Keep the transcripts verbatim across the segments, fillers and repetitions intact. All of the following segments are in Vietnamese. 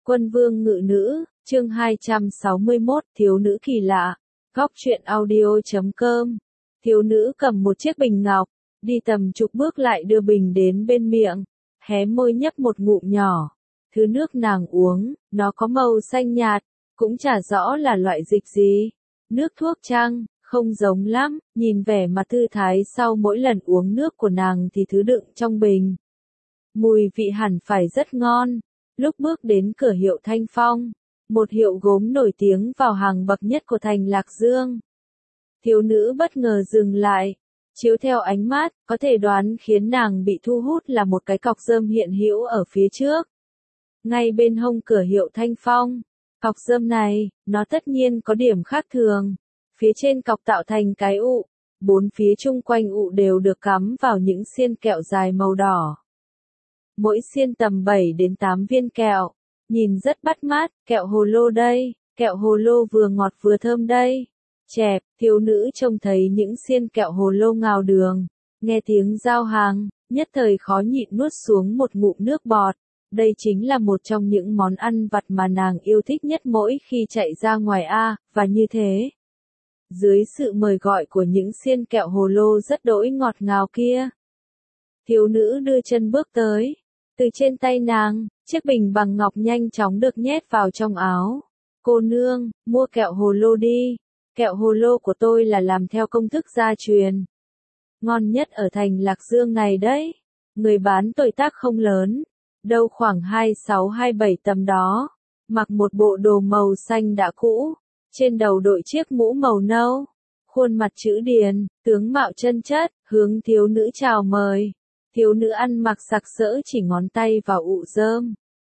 Quân vương ngự nữ, chương hai trăm sáu mươi mốt, thiếu nữ kỳ lạ. Góc truyện audio chấm com. Thiếu nữ cầm một chiếc bình ngọc, đi tầm chục bước lại đưa bình đến bên miệng, hé môi nhấp một ngụm nhỏ. Thứ nước nàng uống, nó có màu xanh nhạt, cũng chả rõ là loại dịch gì. Nước thuốc chăng, không giống lắm, nhìn vẻ mặt thư thái sau mỗi lần uống nước của nàng thì thứ đựng trong bình. Mùi vị hẳn phải rất ngon. Lúc bước đến cửa hiệu Thanh Phong, một hiệu gốm nổi tiếng vào hàng bậc nhất của thành Lạc Dương. Thiếu nữ bất ngờ dừng lại, chiếu theo ánh mắt, có thể đoán khiến nàng bị thu hút là một cái cọc rơm hiện hữu ở phía trước. Ngay bên hông cửa hiệu Thanh Phong, cọc rơm này, nó tất nhiên có điểm khác thường. Phía trên cọc tạo thành cái ụ, bốn phía chung quanh ụ đều được cắm vào những xiên kẹo dài màu đỏ. Mỗi xiên tầm bảy đến tám viên kẹo, nhìn rất bắt mắt, kẹo hồ lô đây, kẹo hồ lô vừa ngọt vừa thơm đây. Chẹp, thiếu nữ trông thấy những xiên kẹo hồ lô ngào đường, nghe tiếng giao hàng, nhất thời khó nhịn nuốt xuống một ngụm nước bọt. Đây chính là một trong những món ăn vặt mà nàng yêu thích nhất mỗi khi chạy ra ngoài A, và như thế. Dưới sự mời gọi của những xiên kẹo hồ lô rất đỗi ngọt ngào kia, thiếu nữ đưa chân bước tới. Từ trên tay nàng, chiếc bình bằng ngọc nhanh chóng được nhét vào trong áo. Cô nương, mua kẹo hồ lô đi. Kẹo hồ lô của tôi là làm theo công thức gia truyền. Ngon nhất ở thành Lạc Dương này đấy. Người bán tuổi tác không lớn, đâu khoảng hai sáu hai bảy tầm đó. Mặc một bộ đồ màu xanh đã cũ, trên đầu đội chiếc mũ màu nâu. Khuôn mặt chữ điền, tướng mạo chân chất, hướng thiếu nữ chào mời. Thiếu nữ ăn mặc sặc sỡ chỉ ngón tay vào ụ rơm.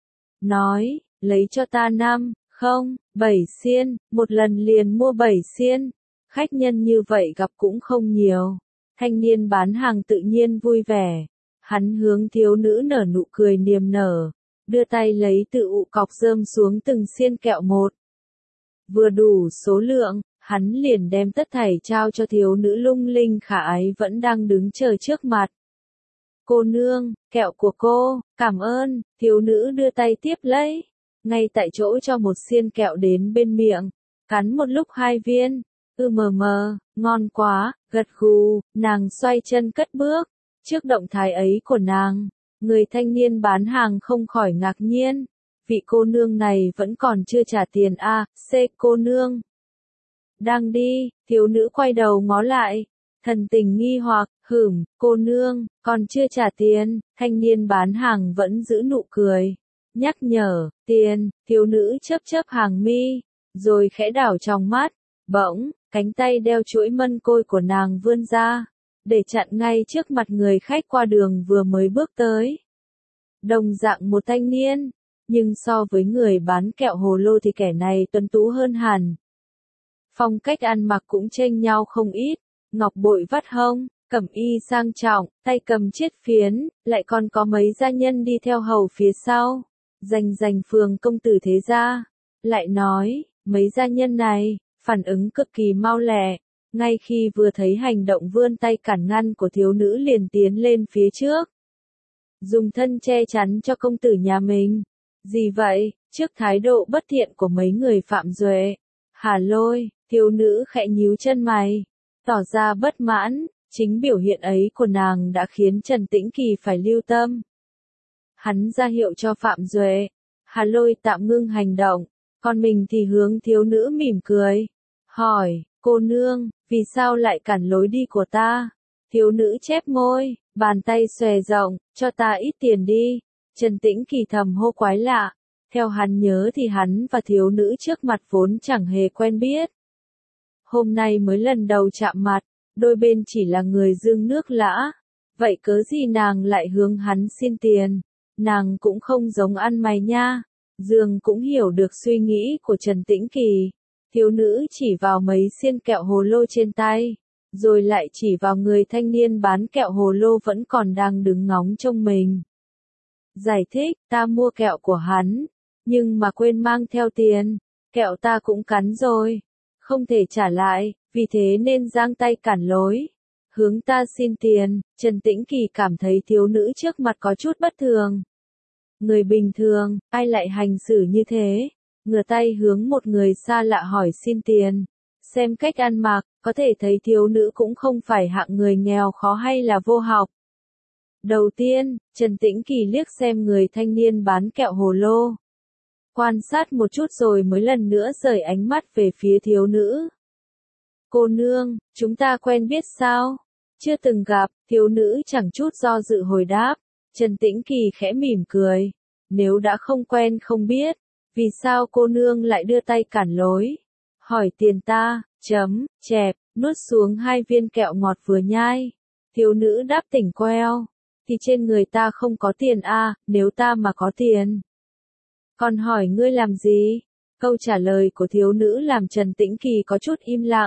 Nói, lấy cho ta năm, không, bảy xiên, một lần liền mua bảy xiên. Khách nhân như vậy gặp cũng không nhiều. Thanh niên bán hàng tự nhiên vui vẻ. Hắn hướng thiếu nữ nở nụ cười niềm nở, đưa tay lấy từ ụ cọc rơm xuống từng xiên kẹo một. Vừa đủ số lượng, hắn liền đem tất thảy trao cho thiếu nữ lung linh khả ái vẫn đang đứng chờ trước mặt. Cô nương, kẹo của cô, cảm ơn, thiếu nữ đưa tay tiếp lấy. Ngay tại chỗ cho một xiên kẹo đến bên miệng, cắn một lúc hai viên, ư mờ mờ, ngon quá, gật gù, nàng xoay chân cất bước. Trước động thái ấy của nàng, người thanh niên bán hàng không khỏi ngạc nhiên. Vị cô nương này vẫn còn chưa trả tiền a, C cô nương. Đang đi, thiếu nữ quay đầu ngó lại. Thần tình nghi hoặc, hửm, cô nương, còn chưa trả tiền, thanh niên bán hàng vẫn giữ nụ cười. Nhắc nhở, tiền, thiếu nữ chớp chớp hàng mi, rồi khẽ đảo trong mắt, bỗng, cánh tay đeo chuỗi mân côi của nàng vươn ra, để chặn ngay trước mặt người khách qua đường vừa mới bước tới. Đồng dạng một thanh niên, nhưng so với người bán kẹo hồ lô thì kẻ này tuấn tú hơn hẳn. Phong cách ăn mặc cũng chênh nhau không ít. Ngọc bội vắt hông, cẩm y sang trọng, tay cầm chiết phiến, lại còn có mấy gia nhân đi theo hầu phía sau. Rành rành phường công tử thế gia. Lại nói, mấy gia nhân này, phản ứng cực kỳ mau lẹ. Ngay khi vừa thấy hành động vươn tay cản ngăn của thiếu nữ liền tiến lên phía trước. Dùng thân che chắn cho công tử nhà mình. Gì vậy, trước thái độ bất thiện của mấy người phạm duệ. Hà lôi, thiếu nữ khẽ nhíu chân mày. Tỏ ra bất mãn, chính biểu hiện ấy của nàng đã khiến Trần Tĩnh Kỳ phải lưu tâm. Hắn ra hiệu cho Phạm Duệ, Hà Lôi tạm ngưng hành động, còn mình thì hướng thiếu nữ mỉm cười. Hỏi, cô nương, vì sao lại cản lối đi của ta? Thiếu nữ chép môi, bàn tay xòe rộng, cho ta ít tiền đi. Trần Tĩnh Kỳ thầm hô quái lạ. Theo hắn nhớ thì hắn và thiếu nữ trước mặt vốn chẳng hề quen biết. Hôm nay mới lần đầu chạm mặt, đôi bên chỉ là người dương nước lã. Vậy cớ gì nàng lại hướng hắn xin tiền? Nàng cũng không giống ăn mày nha. Dương cũng hiểu được suy nghĩ của Trần Tĩnh Kỳ. Thiếu nữ chỉ vào mấy xiên kẹo hồ lô trên tay, rồi lại chỉ vào người thanh niên bán kẹo hồ lô vẫn còn đang đứng ngóng trông mình. Giải thích, ta mua kẹo của hắn, nhưng mà quên mang theo tiền, kẹo ta cũng cắn rồi. Không thể trả lại, vì thế nên giang tay cản lối. Hướng ta xin tiền, Trần Tĩnh Kỳ cảm thấy thiếu nữ trước mặt có chút bất thường. Người bình thường, ai lại hành xử như thế? Ngửa tay hướng một người xa lạ hỏi xin tiền. Xem cách ăn mặc, có thể thấy thiếu nữ cũng không phải hạng người nghèo khó hay là vô học. Đầu tiên, Trần Tĩnh Kỳ liếc xem người thanh niên bán kẹo hồ lô. Quan sát một chút rồi mới lần nữa rời ánh mắt về phía thiếu nữ. Cô nương, chúng ta quen biết sao? Chưa từng gặp, thiếu nữ chẳng chút do dự hồi đáp. Trần Tĩnh Kỳ khẽ mỉm cười. Nếu đã không quen không biết, vì sao cô nương lại đưa tay cản lối? Hỏi tiền ta, chấm, chẹp, nuốt xuống hai viên kẹo ngọt vừa nhai. Thiếu nữ đáp tỉnh queo. Thì trên người ta không có tiền a, nếu ta mà có tiền. Còn hỏi ngươi làm gì? Câu trả lời của thiếu nữ làm Trần Tĩnh Kỳ có chút im lặng.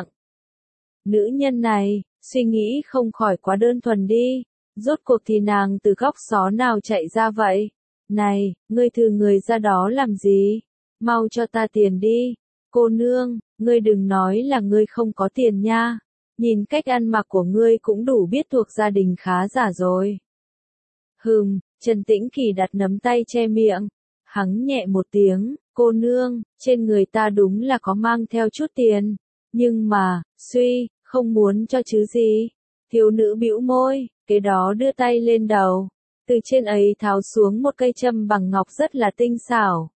Nữ nhân này, suy nghĩ không khỏi quá đơn thuần đi. Rốt cuộc thì nàng từ góc xó nào chạy ra vậy? Này, ngươi thừ người ra đó làm gì? Mau cho ta tiền đi. Cô nương, ngươi đừng nói là ngươi không có tiền nha. Nhìn cách ăn mặc của ngươi cũng đủ biết thuộc gia đình khá giả rồi. Hừm, Trần Tĩnh Kỳ đặt nắm tay che miệng. Hắng nhẹ một tiếng, cô nương, trên người ta đúng là có mang theo chút tiền. Nhưng mà, suy, không muốn cho chứ gì. Thiếu nữ bĩu môi, kế đó đưa tay lên đầu. Từ trên ấy tháo xuống một cây châm bằng ngọc rất là tinh xảo.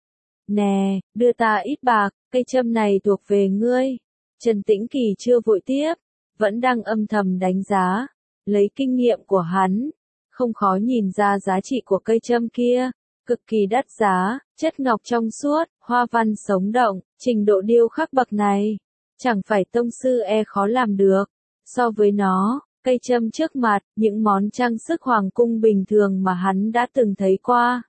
Nè, đưa ta ít bạc, cây châm này thuộc về ngươi. Trần Tĩnh Kỳ chưa vội tiếp, vẫn đang âm thầm đánh giá. Lấy kinh nghiệm của hắn, không khó nhìn ra giá trị của cây châm kia. Cực kỳ đắt giá, chất ngọc trong suốt, hoa văn sống động, trình độ điêu khắc bậc này. Chẳng phải tông sư e khó làm được. So với nó, cây châm trước mặt, những món trang sức hoàng cung bình thường mà hắn đã từng thấy qua.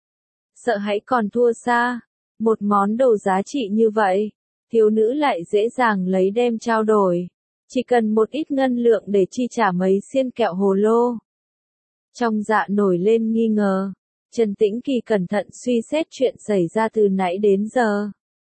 Sợ hãi còn thua xa. Một món đồ giá trị như vậy, thiếu nữ lại dễ dàng lấy đem trao đổi. Chỉ cần một ít ngân lượng để chi trả mấy xiên kẹo hồ lô. Trong dạ nổi lên nghi ngờ. Trần Tĩnh Kỳ cẩn thận suy xét chuyện xảy ra từ nãy đến giờ.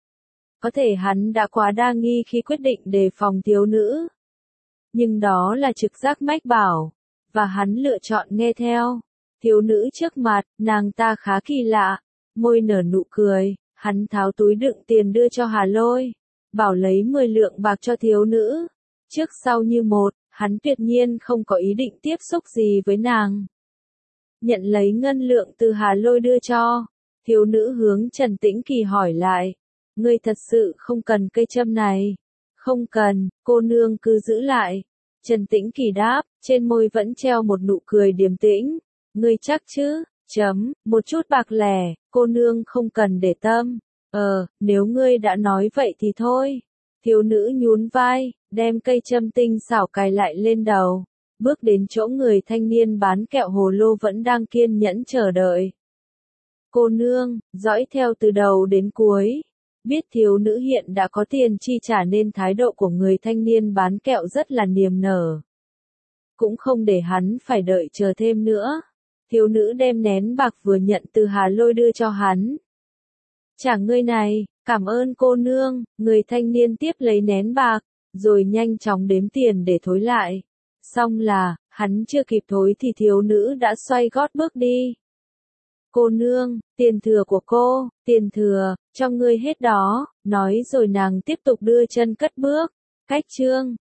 Có thể hắn đã quá đa nghi khi quyết định đề phòng thiếu nữ. Nhưng đó là trực giác mách bảo, và hắn lựa chọn nghe theo. Thiếu nữ trước mặt, nàng ta khá kỳ lạ, môi nở nụ cười, hắn tháo túi đựng tiền đưa cho Hà Lôi, bảo lấy mười lượng bạc cho thiếu nữ. Trước sau như một, hắn tuyệt nhiên không có ý định tiếp xúc gì với nàng. Nhận lấy ngân lượng từ Hà Lôi đưa cho, thiếu nữ hướng Trần Tĩnh Kỳ hỏi lại, ngươi thật sự không cần cây châm này? Không cần, cô nương cứ giữ lại. Trần Tĩnh Kỳ đáp, trên môi vẫn treo một nụ cười điềm tĩnh. Ngươi chắc chứ? Chấm, một chút bạc lẻ, cô nương không cần để tâm. Ờ, nếu ngươi đã nói vậy thì thôi. Thiếu nữ nhún vai, đem cây châm tinh xảo cài lại lên đầu. Bước đến chỗ người thanh niên bán kẹo hồ lô vẫn đang kiên nhẫn chờ đợi. Cô nương, dõi theo từ đầu đến cuối. Biết thiếu nữ hiện đã có tiền chi trả nên thái độ của người thanh niên bán kẹo rất là niềm nở. Cũng không để hắn phải đợi chờ thêm nữa. Thiếu nữ đem nén bạc vừa nhận từ Hà Lôi đưa cho hắn. Trả ngươi này, cảm ơn cô nương, người thanh niên tiếp lấy nén bạc, rồi nhanh chóng đếm tiền để thối lại. Xong là, hắn chưa kịp thối thì thiếu nữ đã xoay gót bước đi. Cô nương, tiền thừa của cô, tiền thừa, cho ngươi hết đó, nói rồi nàng tiếp tục đưa chân cất bước. Cách chương